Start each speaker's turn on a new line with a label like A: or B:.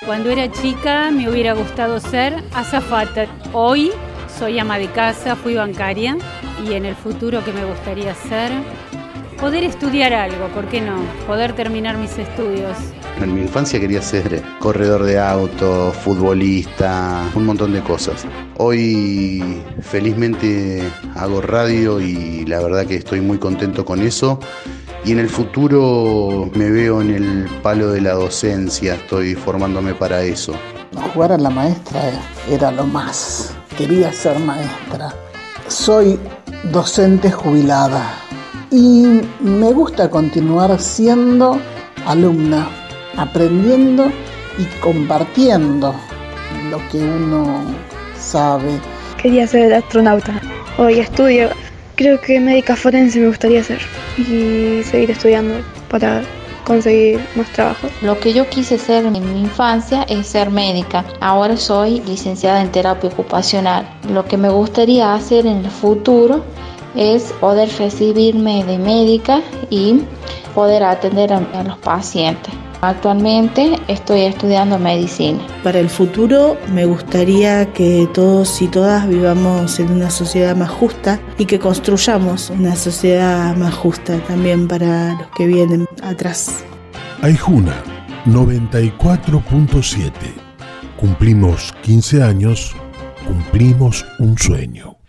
A: Cuando era chica me hubiera gustado ser azafata. Hoy soy ama de casa, fui bancaria y en el futuro que me gustaría ser, poder estudiar algo, ¿por qué no? Poder terminar mis estudios.
B: En mi infancia quería ser corredor de auto, futbolista, un montón de cosas. Hoy felizmente hago radio y la verdad que estoy muy contento con eso. Y en el futuro me veo en el palo de la docencia, estoy formándome para eso.
C: Jugar a la maestra era lo más. Quería ser maestra. Soy docente jubilada y me gusta continuar siendo alumna, aprendiendo y compartiendo lo que uno sabe.
D: Quería ser astronauta. Hoy estudio. Creo que médica forense me gustaría ser y seguir estudiando para conseguir más trabajo.
E: Lo que yo quise ser en mi infancia es ser médica. Ahora soy licenciada en terapia ocupacional. Lo que me gustaría hacer en el futuro es poder recibirme de médica y poder atender a los pacientes. Actualmente estoy estudiando medicina.
F: Para el futuro me gustaría que todos y todas vivamos en una sociedad más justa y que construyamos una sociedad más justa también para los que vienen atrás.
G: Aijuna 94.7. Cumplimos 15 años, cumplimos un sueño.